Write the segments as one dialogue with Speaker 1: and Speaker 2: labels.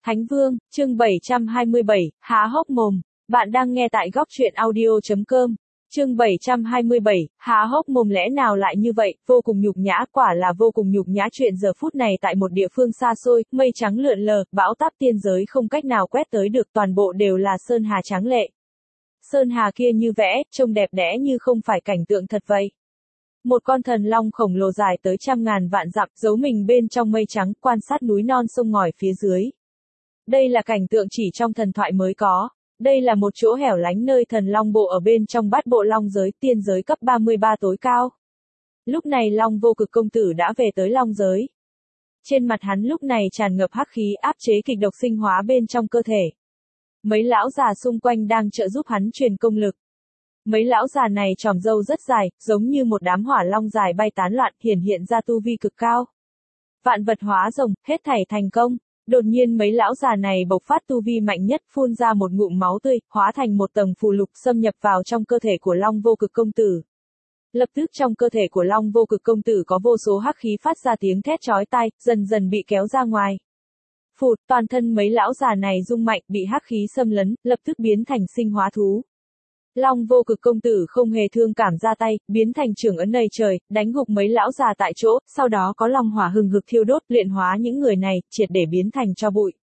Speaker 1: Thánh Vương, chương 727, há hốc mồm. Bạn đang nghe tại góc truyện audio.com. Chương 727, há hốc mồm lẽ nào lại như vậy, vô cùng nhục nhã, quả là vô cùng nhục nhã. Chuyện giờ phút này tại một địa phương xa xôi, mây trắng lượn lờ, bão táp tiên giới không cách nào quét tới được, toàn bộ đều là sơn hà tráng lệ. Sơn hà kia như vẽ, trông đẹp đẽ như không phải cảnh tượng thật vậy. Một con thần long khổng lồ dài tới trăm ngàn vạn dặm, giấu mình bên trong mây trắng, quan sát núi non sông ngòi phía dưới. Đây là cảnh tượng chỉ trong thần thoại mới có. Đây là một chỗ hẻo lánh nơi thần long bộ ở bên trong bát bộ long giới, tiên giới cấp 33 tối cao. Lúc này Long Vô Cực công tử đã về tới long giới. Trên mặt hắn lúc này tràn ngập hắc khí áp chế kịch độc sinh hóa bên trong cơ thể. Mấy lão già xung quanh đang trợ giúp hắn truyền công lực. Mấy lão già này tròm râu rất dài, giống như một đám hỏa long dài bay tán loạn, hiển hiện ra tu vi cực cao. Vạn vật hóa rồng, hết thảy thành công. Đột nhiên mấy lão già này bộc phát tu vi mạnh nhất, phun ra một ngụm máu tươi, hóa thành một tầng phù lục xâm nhập vào trong cơ thể của Long Vô Cực công tử. Lập tức trong cơ thể của Long Vô Cực công tử có vô số hắc khí phát ra tiếng thét chói tai, dần dần bị kéo ra ngoài. Phụt, toàn thân mấy lão già này rung mạnh, bị hắc khí xâm lấn, lập tức biến thành sinh hóa thú. Long Vô Cực công tử không hề thương cảm ra tay, biến thành trưởng ấn nầy trời, đánh gục mấy lão già tại chỗ, sau đó có long hỏa hừng hực thiêu đốt, luyện hóa những người này, triệt để biến thành tro bụi.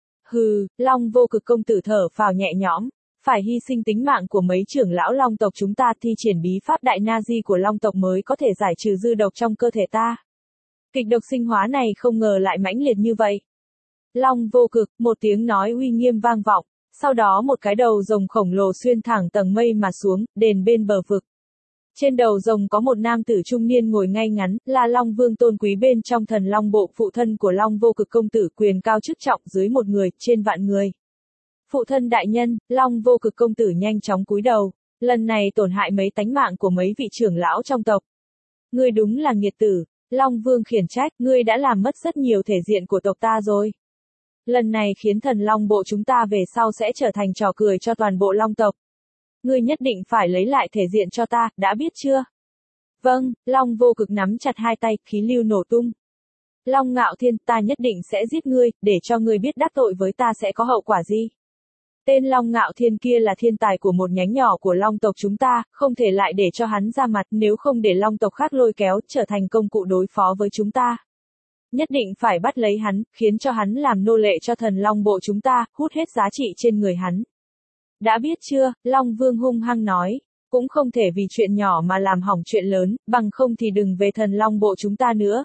Speaker 1: Hừ, Long Vô Cực công tử thở phào nhẹ nhõm, phải hy sinh tính mạng của mấy trưởng lão long tộc chúng ta, thi triển bí pháp đại na di của long tộc mới có thể giải trừ dư độc trong cơ thể ta. Kịch độc sinh hóa này không ngờ lại mãnh liệt như vậy. Long Vô Cực, một tiếng nói uy nghiêm vang vọng. Sau đó một cái đầu rồng khổng lồ xuyên thẳng tầng mây mà xuống, đền bên bờ vực. Trên đầu rồng có một nam tử trung niên ngồi ngay ngắn, là Long Vương tôn quý bên trong thần long bộ, phụ thân của Long Vô Cực công tử, quyền cao chức trọng, dưới một người, trên vạn người. Phụ thân đại nhân, Long Vô Cực công tử nhanh chóng cúi đầu, lần này tổn hại mấy tánh mạng của mấy vị trưởng lão trong tộc. Ngươi đúng là nghiệt tử, Long Vương khiển trách, ngươi đã làm mất rất nhiều thể diện của tộc ta rồi. Lần này khiến thần long bộ chúng ta về sau sẽ trở thành trò cười cho toàn bộ long tộc. Ngươi nhất định phải lấy lại thể diện cho ta, đã biết chưa? Vâng, Long Vô Cực nắm chặt hai tay, khí lưu nổ tung. Long Ngạo Thiên, ta nhất định sẽ giết ngươi, để cho ngươi biết đắc tội với ta sẽ có hậu quả gì. Tên Long Ngạo Thiên kia là thiên tài của một nhánh nhỏ của long tộc chúng ta, không thể lại để cho hắn ra mặt, nếu không để long tộc khác lôi kéo, trở thành công cụ đối phó với chúng ta. Nhất định phải bắt lấy hắn, khiến cho hắn làm nô lệ cho thần long bộ chúng ta, hút hết giá trị trên người hắn. Đã biết chưa, Long Vương hung hăng nói, cũng không thể vì chuyện nhỏ mà làm hỏng chuyện lớn, bằng không thì đừng về thần long bộ chúng ta nữa.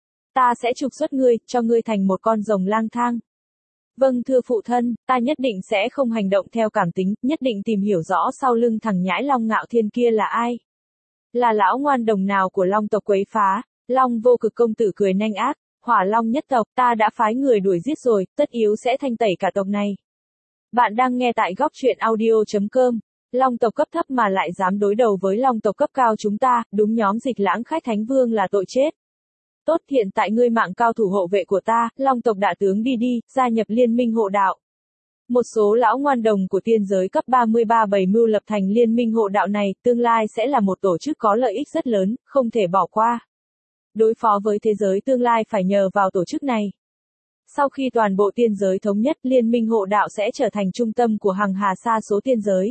Speaker 1: Ta sẽ trục xuất ngươi, cho ngươi thành một con rồng lang thang. Vâng thưa phụ thân, ta nhất định sẽ không hành động theo cảm tính, nhất định tìm hiểu rõ sau lưng thằng nhãi Long Ngạo Thiên kia là ai. Là lão ngoan đồng nào của long tộc quấy phá. Long Vô Cực công tử cười nhanh ác. Hỏa Long nhất tộc, ta đã phái người đuổi giết rồi, tất yếu sẽ thanh tẩy cả tộc này. Bạn đang nghe tại góc truyện audio.com. Long tộc cấp thấp mà lại dám đối đầu với long tộc cấp cao chúng ta, đúng nhóm Dịch Lãng Khách Thánh Vương là tội chết. Tốt, hiện tại ngươi mạng cao thủ hộ vệ của ta, long tộc đại tướng đi đi, gia nhập liên minh hộ đạo. Một số lão ngoan đồng của tiên giới cấp 33 bày mưu lập thành liên minh hộ đạo này, tương lai sẽ là một tổ chức có lợi ích rất lớn, không thể bỏ qua. Đối phó với thế giới tương lai phải nhờ vào tổ chức này. Sau khi toàn bộ tiên giới thống nhất, liên minh hộ đạo sẽ trở thành trung tâm của hằng hà sa số tiên giới.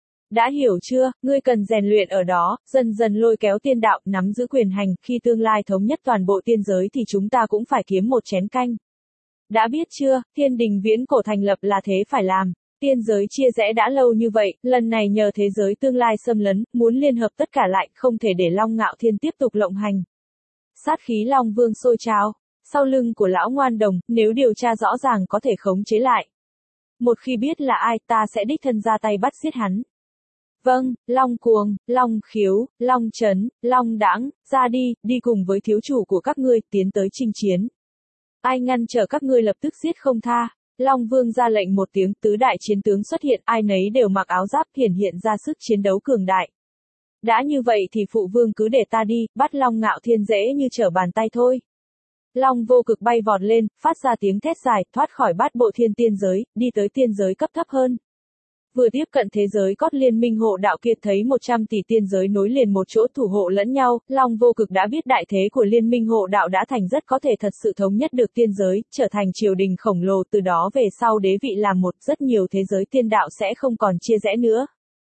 Speaker 1: Đã hiểu chưa, ngươi cần rèn luyện ở đó, dần dần lôi kéo tiên đạo, nắm giữ quyền hành, khi tương lai thống nhất toàn bộ tiên giới thì chúng ta cũng phải kiếm một chén canh. Đã biết chưa, thiên đình viễn cổ thành lập là thế phải làm. Tiên giới chia rẽ đã lâu như vậy, lần này nhờ thế giới tương lai xâm lấn, muốn liên hợp tất cả lại, không thể để Long Ngạo Thiên tiếp tục lộng hành. Sát khí Long Vương sôi trào, sau lưng của lão ngoan đồng, nếu điều tra rõ ràng có thể khống chế lại. Một khi biết là ai, ta sẽ đích thân ra tay bắt giết hắn. Vâng, Long Cuồng, Long Khiếu, Long Trấn, Long Đãng, ra đi, đi cùng với thiếu chủ của các ngươi, tiến tới chinh chiến. Ai ngăn trở các ngươi lập tức giết không tha. Long Vương ra lệnh một tiếng, tứ đại chiến tướng xuất hiện, ai nấy đều mặc áo giáp, hiển hiện ra sức chiến đấu cường đại. Đã như vậy thì phụ vương cứ để ta đi, bắt Long Ngạo Thiên dễ như trở bàn tay thôi. Long Vô Cực bay vọt lên, phát ra tiếng thét dài, thoát khỏi bát bộ thiên tiên giới, đi tới tiên giới cấp thấp hơn. Vừa tiếp cận thế giới cốt liên minh hộ đạo kia thấy 100 tỷ tiên giới nối liền một chỗ thủ hộ lẫn nhau, Long Vô Cực đã biết đại thế của liên minh hộ đạo đã thành rất có thể thật sự thống nhất được tiên giới, trở thành triều đình khổng lồ, từ đó về sau đế vị làm một, rất nhiều thế giới tiên đạo sẽ không còn chia rẽ nữa.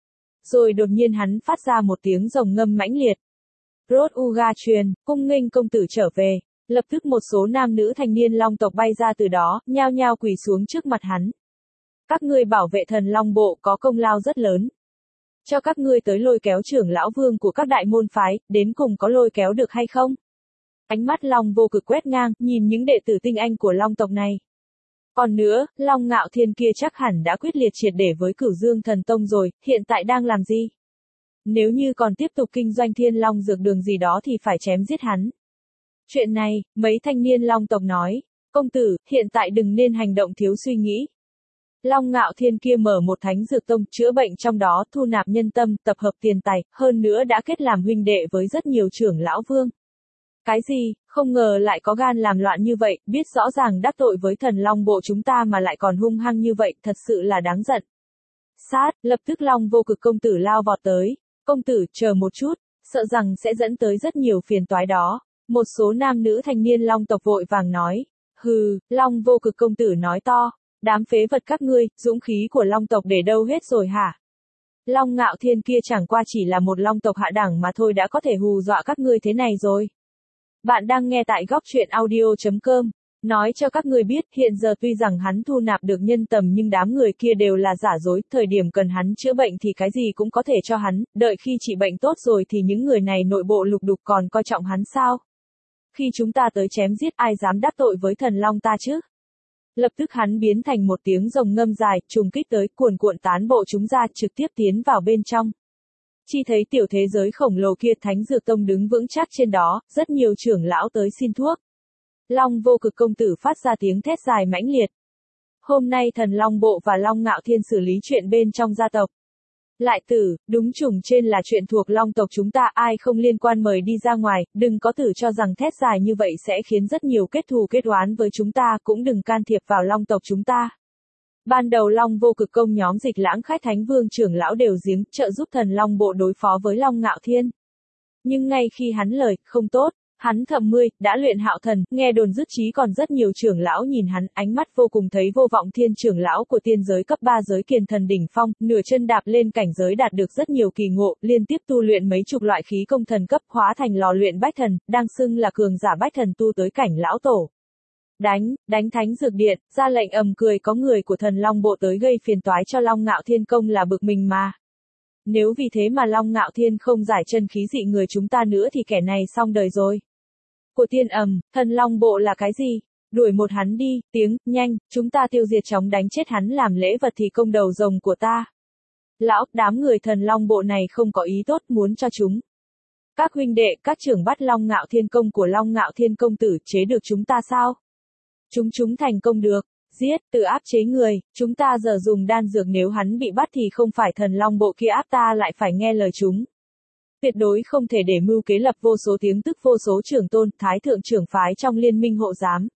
Speaker 1: Rồi đột nhiên hắn phát ra một tiếng rồng ngâm mãnh liệt. Rốt Uga truyền, cung nghênh công tử trở về. Lập tức một số nam nữ thanh niên long tộc bay ra từ đó, nhao nhao quỳ xuống trước mặt hắn. Các ngươi bảo vệ thần long bộ có công lao rất lớn. Cho các ngươi tới lôi kéo trưởng lão vương của các đại môn phái, đến cùng có lôi kéo được hay không? Ánh mắt Long Vô Cực quét ngang, nhìn những đệ tử tinh anh của long tộc này. Còn nữa, Long Ngạo Thiên kia chắc hẳn đã quyết liệt triệt để với Cửu Dương Thần Tông rồi, hiện tại đang làm gì? Nếu như còn tiếp tục kinh doanh Thiên Long dược đường gì đó thì phải chém giết hắn. Chuyện này, mấy thanh niên long tộc nói, công tử, hiện tại đừng nên hành động thiếu suy nghĩ. Long Ngạo Thiên kia mở một thánh dược tông, chữa bệnh trong đó, thu nạp nhân tâm, tập hợp tiền tài, hơn nữa đã kết làm huynh đệ với rất nhiều trưởng lão vương. Cái gì, không ngờ lại có gan làm loạn như vậy, biết rõ ràng đắc tội với thần long bộ chúng ta mà lại còn hung hăng như vậy, thật sự là đáng giận. Sát, lập tức Long Vô Cực công tử lao vọt tới. Công tử, chờ một chút, sợ rằng sẽ dẫn tới rất nhiều phiền toái đó. Một số nam nữ thanh niên long tộc vội vàng nói. Hừ, Long Vô Cực công tử nói to. Đám phế vật các ngươi, dũng khí của long tộc để đâu hết rồi hả? Long Ngạo Thiên kia chẳng qua chỉ là một long tộc hạ đẳng mà thôi đã có thể hù dọa các ngươi thế này rồi. Bạn đang nghe tại góc truyện audio.com. Nói cho các ngươi biết, hiện giờ tuy rằng hắn thu nạp được nhân tầm nhưng đám người kia đều là giả dối, thời điểm cần hắn chữa bệnh thì cái gì cũng có thể cho hắn, đợi khi trị bệnh tốt rồi thì những người này nội bộ lục đục còn coi trọng hắn sao? Khi chúng ta tới chém giết ai dám đắc tội với thần long ta chứ? Lập tức hắn biến thành một tiếng rồng ngâm dài, trùng kích tới, cuồn cuộn tán bộ chúng ra, trực tiếp tiến vào bên trong. Chi thấy tiểu thế giới khổng lồ kia, Thánh Dược Tông đứng vững chắc trên đó, rất nhiều trưởng lão tới xin thuốc. Long Vô Cực công tử phát ra tiếng thét dài mãnh liệt. Hôm nay thần Long Bộ và Long Ngạo Thiên xử lý chuyện bên trong gia tộc. Lại tử, đúng chủng trên là chuyện thuộc long tộc chúng ta, ai không liên quan mời đi ra ngoài, đừng có tử cho rằng thét dài như vậy sẽ khiến rất nhiều kết thù kết oán với chúng ta, cũng đừng can thiệp vào long tộc chúng ta. Ban đầu Long Vô Cực công nhóm Dịch Lãng Khách Thánh Vương trưởng lão đều giếng trợ giúp thần Long Bộ đối phó với Long Ngạo Thiên. Nhưng ngay khi hắn lời không tốt, hắn thầm đã luyện hạo thần, nghe đồn dứt chí còn rất nhiều trưởng lão nhìn hắn, ánh mắt vô cùng thấy vô vọng. Thiên trưởng lão của tiên giới cấp 3 giới Kiền Thần đỉnh phong, nửa chân đạp lên cảnh giới đạt được rất nhiều kỳ ngộ, liên tiếp tu luyện mấy chục loại khí công thần cấp, hóa thành lò luyện bách thần, đang xưng là cường giả bách thần tu tới cảnh lão tổ. Đánh Thánh Dược Điện, ra lệnh ầm cười, có người của thần Long Bộ tới gây phiền toái cho Long Ngạo Thiên công là bực mình mà. Nếu vì thế mà Long Ngạo Thiên không giải chân khí dị người chúng ta nữa thì kẻ này xong đời rồi. Của tiên thần Long Bộ là cái gì? Đuổi một hắn đi, nhanh, chúng ta tiêu diệt chóng đánh chết hắn làm lễ vật thì công đầu rồng của ta. Lão, đám người thần Long Bộ này không có ý tốt muốn cho chúng. Các huynh đệ, các trưởng bắt Long Ngạo Thiên công của Long Ngạo Thiên công tử chế được chúng ta sao? Chúng thành công được. Giết, tự áp chế người, chúng ta giờ dùng đan dược, nếu hắn bị bắt thì không phải thần Long Bộ kia áp ta lại phải nghe lời chúng. Tuyệt đối không thể để mưu kế, lập vô số tiếng tức vô số trưởng tôn, thái thượng trưởng phái trong liên minh hộ giám.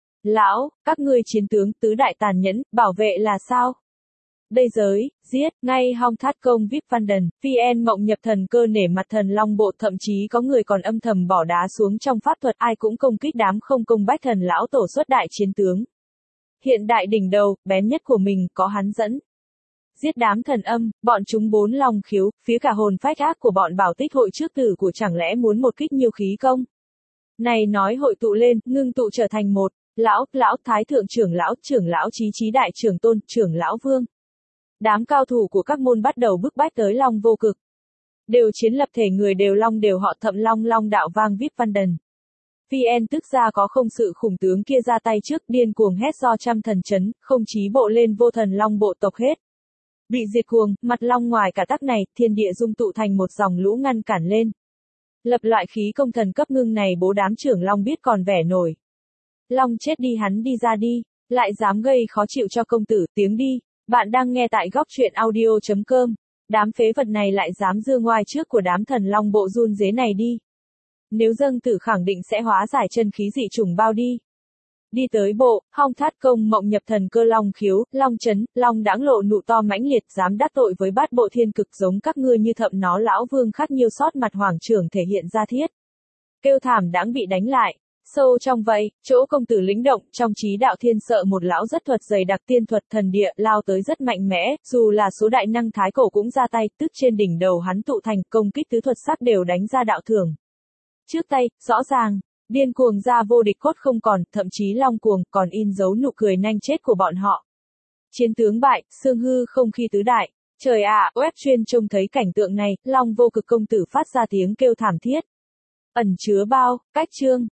Speaker 1: Lão, các ngươi chiến tướng tứ đại tàn nhẫn, bảo vệ là sao? Đây giới, giết, ngay hong thát công VIP Văn Đần, VN Mộng nhập thần cơ nể mặt thần Long Bộ, thậm chí có người còn âm thầm bỏ đá xuống trong pháp thuật, ai cũng công kích đám không công bách thần lão tổ xuất đại chiến tướng. Hiện đại đỉnh đầu, bén nhất của mình, có hắn dẫn. Giết đám thần âm, bọn chúng bốn long khiếu, phía cả hồn phách ác của bọn Bảo Tích hội trước tử của chẳng lẽ muốn một kích nhiều khí công. Này nói hội tụ lên, ngưng tụ trở thành một, lão, thái thượng trưởng lão trí đại trưởng tôn, trưởng lão vương. Đám cao thủ của các môn bắt đầu bức bách tới Long Vô Cực. Đều chiến lập thể người đều long đều họ Thậm Long đạo vang VIP Văn Đần. VN tức ra có không sự khủng tướng kia ra tay trước, điên cuồng hét do trăm thần chấn, không chí bộ lên vô thần Long Bộ tộc hết. Bị diệt cuồng, mặt long ngoài cả tắc này, thiên địa dung tụ thành một dòng lũ ngăn cản lên. Lập loại khí công thần cấp ngưng này bố đám trưởng long biết còn vẻ nổi. Long chết đi, hắn đi ra đi, lại dám gây khó chịu cho công tử, tiếng đi. Bạn đang nghe tại góc truyện audio.com. Đám phế vật này lại dám giơ ngoài trước của đám thần Long Bộ run rế này đi. Nếu dâng tử khẳng định sẽ hóa giải chân khí dị trùng bao đi. Đi tới bộ, Hong Thát Công mộng nhập thần cơ Long Khiếu, Long Chấn, Long Đãng lộ nụ to mãnh liệt dám đắc tội với bát bộ thiên cực giống các ngươi như thậm nó lão vương khắc nhiêu sót mặt hoàng trưởng thể hiện ra thiết. Kêu thảm đáng bị đánh lại. Sâu trong vậy, chỗ công tử lĩnh động, trong trí đạo thiên sợ một lão rất thuật dày đặc tiên thuật thần địa, lao tới rất mạnh mẽ, dù là số đại năng thái cổ cũng ra tay, tức trên đỉnh đầu hắn tụ thành công kích tứ thuật sắc đều đánh ra đạo thưởng. Trước tay, rõ ràng, điên cuồng ra vô địch cốt không còn, thậm chí long cuồng, còn in dấu nụ cười nhanh chết của bọn họ. Chiến tướng bại, xương hư không khi tứ đại. Trời ạ, web chuyên trông thấy cảnh tượng này, Long vô cực công tử phát ra tiếng kêu thảm thiết. Ẩn chứa bao, cách chương.